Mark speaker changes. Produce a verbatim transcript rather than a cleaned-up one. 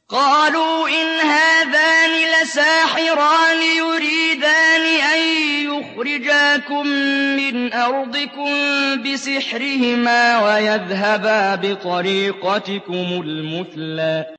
Speaker 1: قَالُوا إِنْ هَٰذَانِ لَسَاحِرَانِ يُرِيدَانِ أَن يُخْرِجَاكُم مِّنْ أَرْضِكُم بِسِحْرِهِمَا وَيَذْهَبَا بِطَرِيقَتِكُمُ الْمُثْلَىٰ